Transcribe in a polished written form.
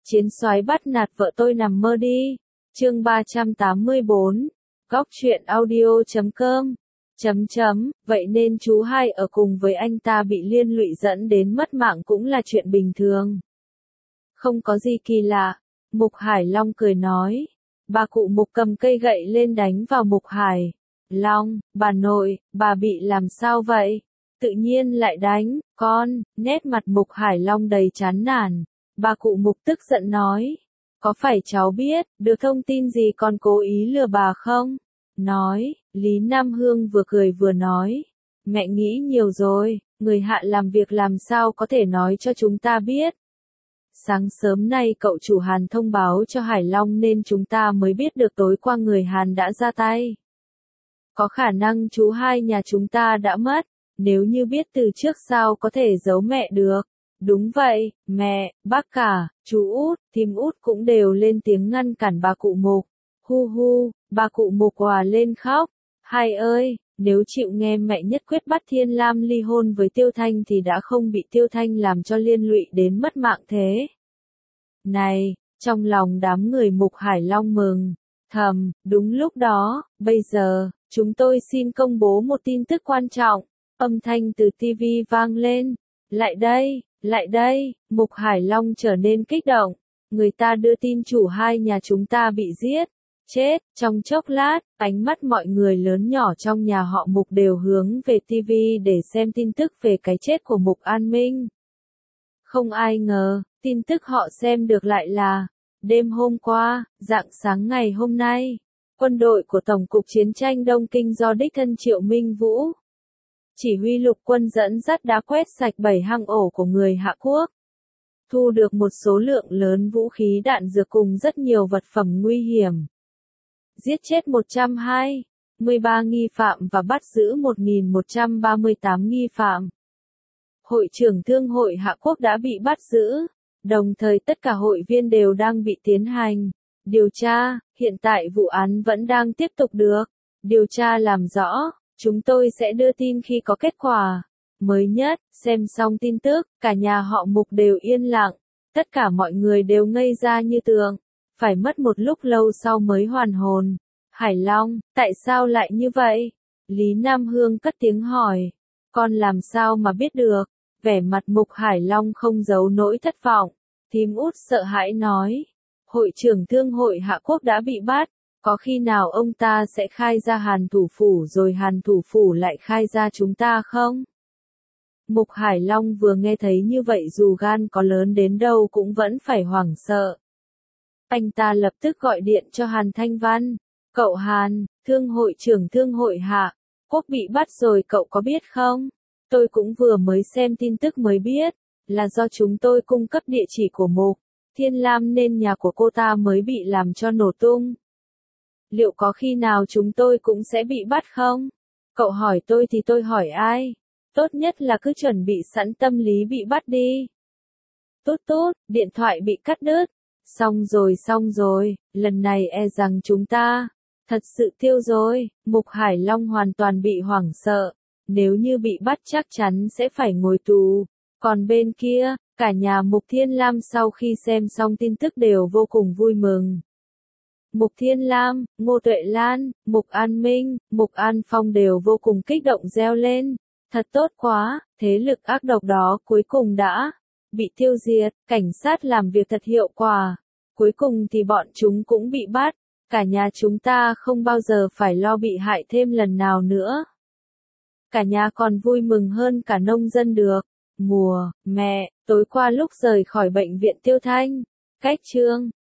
Chiến soái bắt nạt vợ tôi nằm mơ đi. Chương 384. Góc truyện audio.com. Vậy nên chú hai ở cùng với anh ta bị liên lụy dẫn đến mất mạng cũng là chuyện bình thường. Không có gì kỳ lạ. Mục Hải Long cười nói. Bà cụ Mục cầm cây gậy lên đánh vào Mục Hải Long. Bà nội, bà bị làm sao vậy? Tự nhiên lại đánh, con. Nét mặt Mục Hải Long đầy chán nản. Bà cụ Mục tức giận nói. Có phải cháu biết, được thông tin gì con cố ý lừa bà không? Nói, Lý Nam Hương vừa cười vừa nói. Mẹ nghĩ nhiều rồi, người hạ làm việc làm sao có thể nói cho chúng ta biết. Sáng sớm nay cậu chủ Hàn thông báo cho Hải Long nên chúng ta mới biết được tối qua người Hàn đã ra tay. Có khả năng chú hai nhà chúng ta đã mất, nếu như biết từ trước sao có thể giấu mẹ được. Đúng vậy, mẹ, bác cả, chú Út, thím Út cũng đều lên tiếng ngăn cản bà cụ Mục. Hu hu, bà cụ Mục òa lên khóc. Hai ơi, nếu chịu nghe mẹ nhất quyết bắt Thiên Lam ly hôn với Tiêu Thanh thì đã không bị Tiêu Thanh làm cho liên lụy đến mất mạng thế. Này, trong lòng đám người Mục Hải Long mừng thầm, đúng lúc đó, bây giờ, chúng tôi xin công bố một tin tức quan trọng. Âm thanh từ TV vang lên. Lại đây, Mục Hải Long trở nên kích động. Người ta đưa tin chủ hai nhà chúng ta bị giết. Chết, trong chốc lát, ánh mắt mọi người lớn nhỏ trong nhà họ Mục đều hướng về TV để xem tin tức về cái chết của Mục An Minh. Không ai ngờ, tin tức họ xem được lại là, đêm hôm qua, rạng sáng ngày hôm nay, quân đội của Tổng cục Chiến tranh Đông Kinh do đích thân Triệu Minh Vũ chỉ huy lục quân dẫn dắt đã quét sạch 7 hang ổ của người Hạ Quốc. Thu được một số lượng lớn vũ khí đạn dược cùng rất nhiều vật phẩm nguy hiểm. Giết chết 123 nghi phạm và bắt giữ 1.138 nghi phạm. Hội trưởng Thương hội Hạ Quốc đã bị bắt giữ, đồng thời tất cả hội viên đều đang bị tiến hành điều tra, hiện tại vụ án vẫn đang tiếp tục được điều tra làm rõ. Chúng tôi sẽ đưa tin khi có kết quả mới nhất. Xem xong tin tức, cả nhà họ Mục đều yên lặng, tất cả mọi người đều ngây ra như tượng, phải mất một lúc lâu sau mới hoàn hồn. Hải Long, tại sao lại như vậy? Lý Nam Hương cất tiếng hỏi. Con làm sao mà biết được? Vẻ mặt Mục Hải Long không giấu nỗi thất vọng. Thím Út sợ hãi nói. Hội trưởng Thương hội Hạ Quốc đã bị bắt. Có khi nào ông ta sẽ khai ra Hàn thủ phủ rồi Hàn thủ phủ lại khai ra chúng ta không? Mục Hải Long vừa nghe thấy như vậy dù gan có lớn đến đâu cũng vẫn phải hoảng sợ. Anh ta lập tức gọi điện cho Hàn Thanh Văn. Cậu Hàn, Thương hội trưởng Thương hội Hạ Quốc bị bắt rồi cậu có biết không? Tôi cũng vừa mới xem tin tức mới biết, là do chúng tôi cung cấp địa chỉ của Mục Thiên Lam nên nhà của cô ta mới bị làm cho nổ tung. Liệu có khi nào chúng tôi cũng sẽ bị bắt không? Cậu hỏi tôi thì tôi hỏi ai? Tốt nhất là cứ chuẩn bị sẵn tâm lý bị bắt đi. Tút tút, điện thoại bị cắt đứt. Xong rồi, lần này e rằng chúng ta thật sự tiêu rồi. Mục Hải Long hoàn toàn bị hoảng sợ. Nếu như bị bắt chắc chắn sẽ phải ngồi tù. Còn bên kia, cả nhà Mục Thiên Lam sau khi xem xong tin tức đều vô cùng vui mừng. Mục Thiên Lam, Ngô Tuệ Lan, Mục An Minh, Mục An Phong đều vô cùng kích động reo lên. Thật tốt quá, thế lực ác độc đó cuối cùng đã bị tiêu diệt, cảnh sát làm việc thật hiệu quả. Cuối cùng thì bọn chúng cũng bị bắt, cả nhà chúng ta không bao giờ phải lo bị hại thêm lần nào nữa. Cả nhà còn vui mừng hơn cả nông dân được. Mẹ, tối qua lúc rời khỏi bệnh viện Tiêu Thanh, cách chương